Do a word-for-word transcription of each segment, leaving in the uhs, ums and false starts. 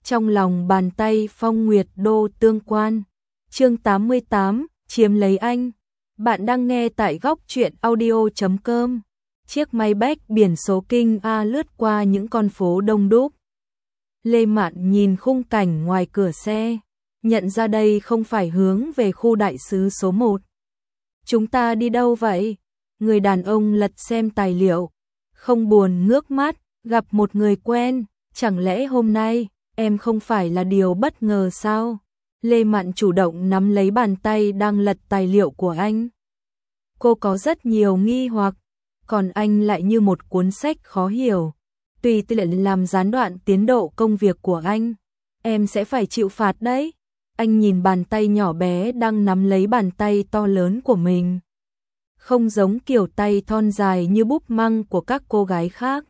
Trong lòng bàn tay Phong Nguyệt Đô tương quan. Chương tám mươi tám, chiếm lấy anh. Bạn đang nghe tại góc truyện audio chấm com. Chiếc máy bách biển số kinh A lướt qua những con phố đông đúc. Lê Mạn nhìn khung cảnh ngoài cửa xe, nhận ra đây không phải hướng về khu đại sứ số một. Chúng ta đi đâu vậy? Người đàn ông lật xem tài liệu, không buồn ngước mắt, gặp một người quen, chẳng lẽ hôm nay em không phải là điều bất ngờ sao? Lê Mạn chủ động nắm lấy bàn tay đang lật tài liệu của anh. Cô có rất nhiều nghi hoặc, còn anh lại như một cuốn sách khó hiểu. Tùy tiện làm gián đoạn tiến độ công việc của anh, em sẽ phải chịu phạt đấy. Anh nhìn bàn tay nhỏ bé đang nắm lấy bàn tay to lớn của mình. Không giống kiểu tay thon dài như búp măng của các cô gái khác,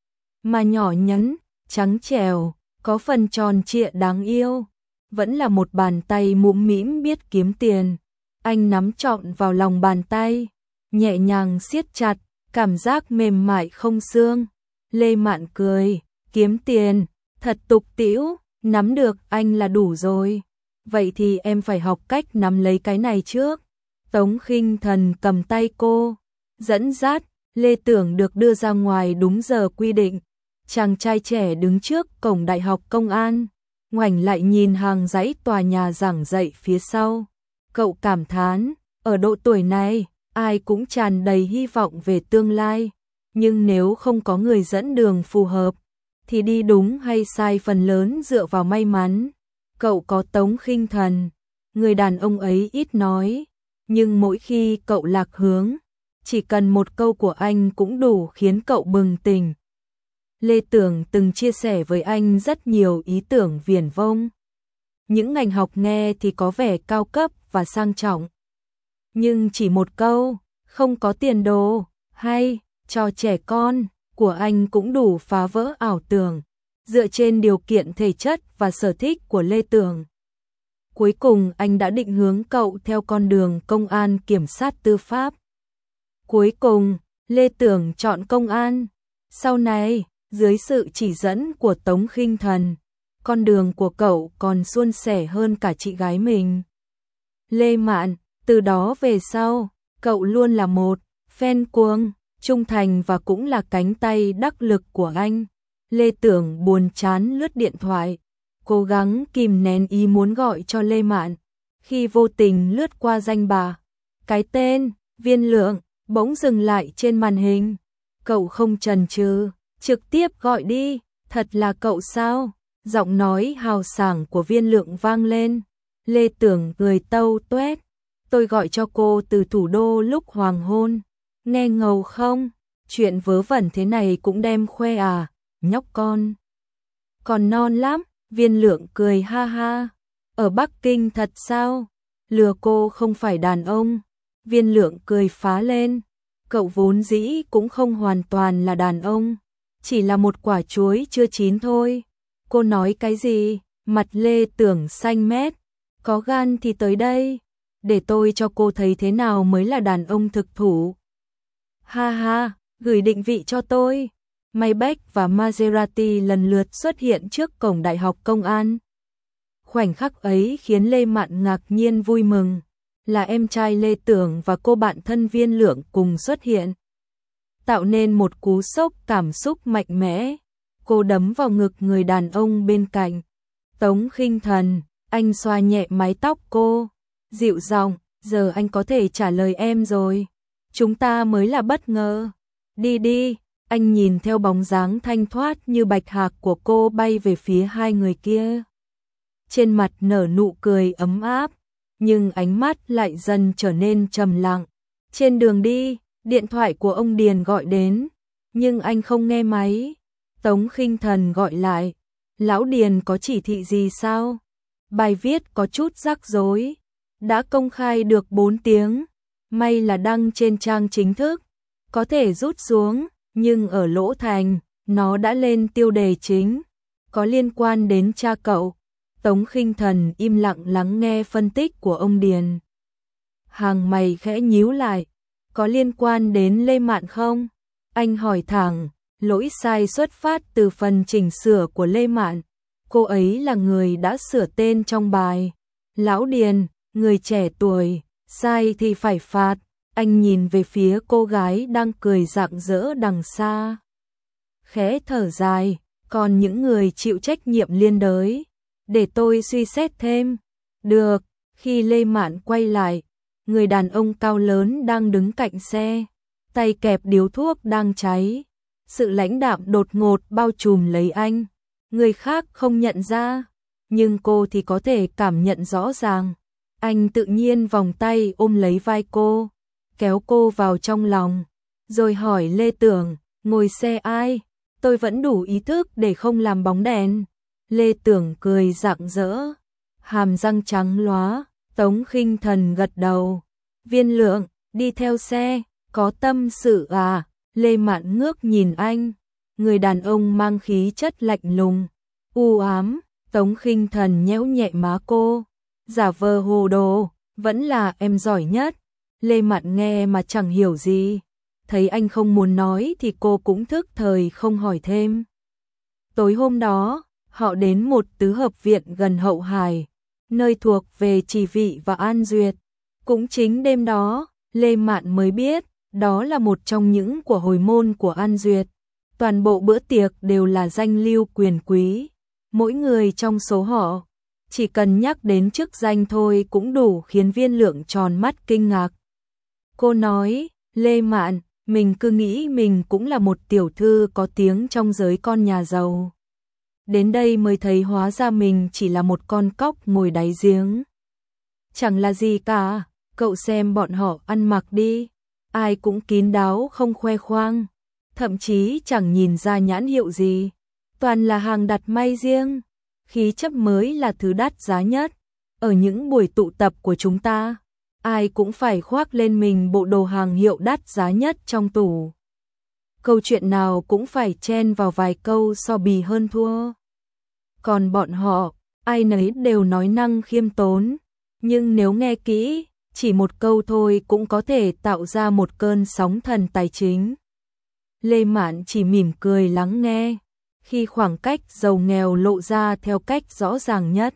mà nhỏ nhắn, trắng trẻo, có phần tròn trịa đáng yêu. Vẫn là một bàn tay mũm mĩm biết kiếm tiền. Anh nắm trọn vào lòng bàn tay, nhẹ nhàng siết chặt, cảm giác mềm mại không xương. Lê Mạn cười, kiếm tiền, thật tục tĩu, nắm được anh là đủ rồi. Vậy thì em phải học cách nắm lấy cái này trước. Tống Khinh Thần cầm tay cô, dẫn dắt. Lê Tưởng được đưa ra ngoài đúng giờ quy định. Chàng trai trẻ đứng trước cổng Đại học Công an, ngoảnh lại nhìn hàng dãy tòa nhà giảng dạy phía sau. Cậu cảm thán, ở độ tuổi này, ai cũng tràn đầy hy vọng về tương lai. Nhưng nếu không có người dẫn đường phù hợp, thì đi đúng hay sai phần lớn dựa vào may mắn. Cậu có Tống Khinh Thần, người đàn ông ấy ít nói, nhưng mỗi khi cậu lạc hướng, chỉ cần một câu của anh cũng đủ khiến cậu bừng tỉnh. Lê Tưởng từng chia sẻ với anh rất nhiều ý tưởng viển vông. Những ngành học nghe thì có vẻ cao cấp và sang trọng, nhưng chỉ một câu, không có tiền đồ, hay, cho trẻ con, của anh cũng đủ phá vỡ ảo tưởng, dựa trên điều kiện thể chất và sở thích của Lê Tưởng. Cuối cùng anh đã định hướng cậu theo con đường công an kiểm sát tư pháp. Cuối cùng, Lê Tưởng chọn công an. Sau này, dưới sự chỉ dẫn của Tống Khinh Thần, con đường của cậu còn suôn sẻ hơn cả chị gái mình, Lê Mạn. Từ đó về sau, cậu luôn là một fan cuồng, trung thành và cũng là cánh tay đắc lực của anh. Lê Tưởng buồn chán lướt điện thoại, cố gắng kìm nén ý muốn gọi cho Lê Mạn, khi vô tình lướt qua danh bạ. Cái tên Viên Lượng bỗng dừng lại trên màn hình. Cậu không chần chừ, trực tiếp gọi đi. Thật là cậu sao? Giọng nói hào sảng của Viên Lượng vang lên. Lê Tưởng cười tâu tuét, tôi gọi cho cô từ thủ đô lúc hoàng hôn. Nghe ngầu không? Chuyện vớ vẩn thế này cũng đem khoe à, nhóc con. Còn non lắm. Viên Lượng cười ha ha. Ở Bắc Kinh thật sao? Lừa cô không phải đàn ông. Viên Lượng cười phá lên. Cậu vốn dĩ cũng không hoàn toàn là đàn ông, chỉ là một quả chuối chưa chín thôi. Cô nói cái gì? Mặt Lê Tưởng xanh mét. Có gan thì tới đây, để tôi cho cô thấy thế nào mới là đàn ông thực thụ. Ha ha, gửi định vị cho tôi. Maybach và Maserati lần lượt xuất hiện trước cổng Đại học Công an. Khoảnh khắc ấy khiến Lê Mạn ngạc nhiên vui mừng, là em trai Lê Tưởng và cô bạn thân Viên Lượng cùng xuất hiện, tạo nên một cú sốc cảm xúc mạnh mẽ. Cô đấm vào ngực người đàn ông bên cạnh. Tống Khinh Thần, anh xoa nhẹ mái tóc cô, dịu giọng, giờ anh có thể trả lời em rồi. Chúng ta mới là bất ngờ. Đi đi. Anh nhìn theo bóng dáng thanh thoát như bạch hạc của cô bay về phía hai người kia. Trên mặt nở nụ cười ấm áp, nhưng ánh mắt lại dần trở nên trầm lặng. Trên đường đi, điện thoại của ông Điền gọi đến, nhưng anh không nghe máy. Tống Khinh Thần gọi lại, lão Điền có chỉ thị gì sao? Bài viết có chút rắc rối, đã công khai được bốn tiếng, may là đăng trên trang chính thức, có thể rút xuống. Nhưng ở Lỗ Thành, nó đã lên tiêu đề chính, có liên quan đến cha cậu. Tống Khinh Thần im lặng lắng nghe phân tích của ông Điền. Hàng mày khẽ nhíu lại, có liên quan đến Lê Mạn không? Anh hỏi thẳng, lỗi sai xuất phát từ phần chỉnh sửa của Lê Mạn. Cô ấy là người đã sửa tên trong bài. Lão Điền, người trẻ tuổi, sai thì phải phạt. Anh nhìn về phía cô gái đang cười rạng rỡ đằng xa. Khẽ thở dài, còn những người chịu trách nhiệm liên đới, để tôi suy xét thêm. Được, khi Lê Mạn quay lại, người đàn ông cao lớn đang đứng cạnh xe, tay kẹp điếu thuốc đang cháy. Sự lãnh đạm đột ngột bao trùm lấy anh. Người khác không nhận ra, nhưng cô thì có thể cảm nhận rõ ràng. Anh tự nhiên vòng tay ôm lấy vai cô, kéo cô vào trong lòng, rồi hỏi Lê Tưởng, ngồi xe ai? Tôi vẫn đủ ý thức để không làm bóng đèn. Lê Tưởng cười rạng rỡ, hàm răng trắng lóa. Tống Khinh Thần gật đầu. Viên Lượng, đi theo xe, có tâm sự à? Lê Mạn ngước nhìn anh, người đàn ông mang khí chất lạnh lùng, u ám. Tống Khinh Thần nhéo nhẹ má cô, giả vờ hồ đồ, vẫn là em giỏi nhất. Lê Mạn nghe mà chẳng hiểu gì, thấy anh không muốn nói thì cô cũng thức thời không hỏi thêm. Tối hôm đó, họ đến một tứ hợp viện gần Hậu Hải, nơi thuộc về Chỉ Vị và An Duyệt. Cũng chính đêm đó, Lê Mạn mới biết, đó là một trong những của hồi môn của An Duyệt. Toàn bộ bữa tiệc đều là danh lưu quyền quý. Mỗi người trong số họ, chỉ cần nhắc đến chức danh thôi cũng đủ khiến Viên Lượng tròn mắt kinh ngạc. Cô nói, Lê Mạn, mình cứ nghĩ mình cũng là một tiểu thư có tiếng trong giới con nhà giàu. Đến đây mới thấy hóa ra mình chỉ là một con cóc ngồi đáy giếng. Chẳng là gì cả, cậu xem bọn họ ăn mặc đi, ai cũng kín đáo không khoe khoang, thậm chí chẳng nhìn ra nhãn hiệu gì, toàn là hàng đặt may riêng, khí chất mới là thứ đắt giá nhất. Ở những buổi tụ tập của chúng ta, ai cũng phải khoác lên mình bộ đồ hàng hiệu đắt giá nhất trong tủ. Câu chuyện nào cũng phải chen vào vài câu so bì hơn thua. Còn bọn họ, ai nấy đều nói năng khiêm tốn, nhưng nếu nghe kỹ, chỉ một câu thôi cũng có thể tạo ra một cơn sóng thần tài chính. Lê Mạn chỉ mỉm cười lắng nghe, khi khoảng cách giàu nghèo lộ ra theo cách rõ ràng nhất.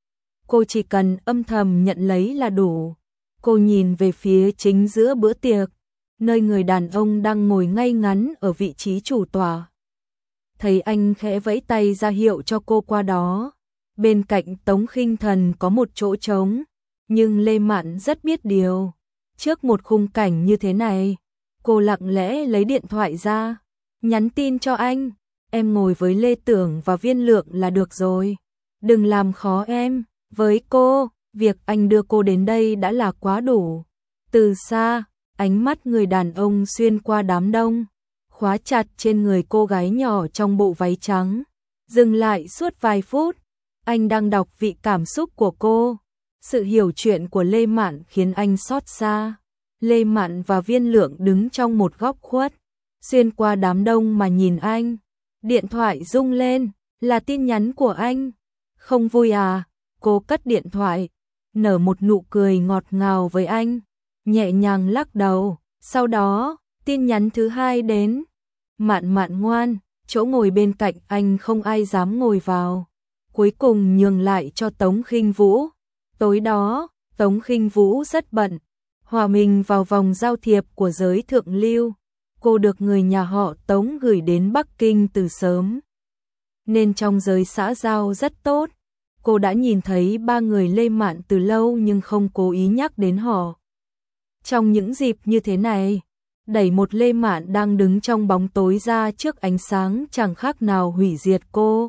Cô chỉ cần âm thầm nhận lấy là đủ. Cô nhìn về phía chính giữa bữa tiệc, nơi người đàn ông đang ngồi ngay ngắn ở vị trí chủ tọa. Thấy anh khẽ vẫy tay ra hiệu cho cô qua đó. Bên cạnh Tống Khinh Thần có một chỗ trống, nhưng Lê Mạn rất biết điều. Trước một khung cảnh như thế này, cô lặng lẽ lấy điện thoại ra, nhắn tin cho anh, em ngồi với Lê Tưởng và Viên Lượng là được rồi. Đừng làm khó em, với cô, việc anh đưa cô đến đây đã là quá đủ. Từ xa, ánh mắt người đàn ông xuyên qua đám đông, khóa chặt trên người cô gái nhỏ trong bộ váy trắng. Dừng lại suốt vài phút, anh đang đọc vị cảm xúc của cô. Sự hiểu chuyện của Lê Mạn khiến anh xót xa. Lê Mạn và Viên Lượng đứng trong một góc khuất, xuyên qua đám đông mà nhìn anh. Điện thoại rung lên, là tin nhắn của anh. Không vui à? Cô cất điện thoại, nở một nụ cười ngọt ngào với anh, nhẹ nhàng lắc đầu. Sau đó, tin nhắn thứ hai đến. Mạn Mạn ngoan, chỗ ngồi bên cạnh anh không ai dám ngồi vào. Cuối cùng nhường lại cho Tống Khinh Vũ. Tối đó, Tống Khinh Vũ rất bận, hòa mình vào vòng giao thiệp của giới thượng lưu. Cô được người nhà họ Tống gửi đến Bắc Kinh từ sớm, nên trong giới xã giao rất tốt. Cô đã nhìn thấy ba người Lê Mạn từ lâu nhưng không cố ý nhắc đến họ. Trong những dịp như thế này, đẩy một Lê Mạn đang đứng trong bóng tối ra trước ánh sáng chẳng khác nào hủy diệt cô.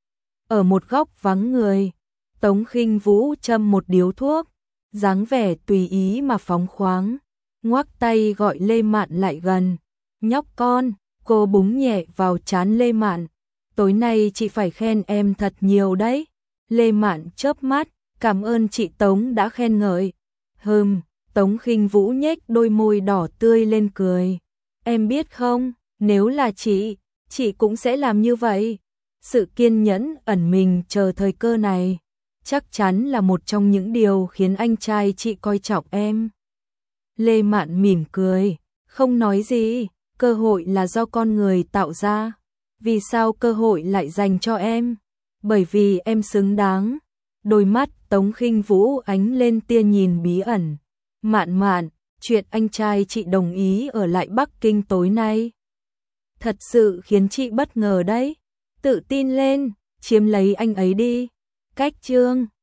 Ở một góc vắng người, Tống Khinh Vũ châm một điếu thuốc, dáng vẻ tùy ý mà phóng khoáng, ngoắc tay gọi Lê Mạn lại gần. Nhóc con, cô búng nhẹ vào trán Lê Mạn. Tối nay chị phải khen em thật nhiều đấy. Lê Mạn chớp mắt, cảm ơn chị Tống đã khen ngợi. Hừm, Tống Khinh Vũ nhếch đôi môi đỏ tươi lên cười. Em biết không, nếu là chị, chị cũng sẽ làm như vậy. Sự kiên nhẫn ẩn mình chờ thời cơ này, chắc chắn là một trong những điều khiến anh trai chị coi trọng em. Lê Mạn mỉm cười, không nói gì, cơ hội là do con người tạo ra. Vì sao cơ hội lại dành cho em? Bởi vì em xứng đáng. Đôi mắt Tống Khinh Vũ ánh lên tia nhìn bí ẩn. Mạn Mạn, chuyện anh trai chị đồng ý ở lại Bắc Kinh tối nay. Thật sự khiến chị bất ngờ đấy. Tự tin lên, chiếm lấy anh ấy đi. Cách chương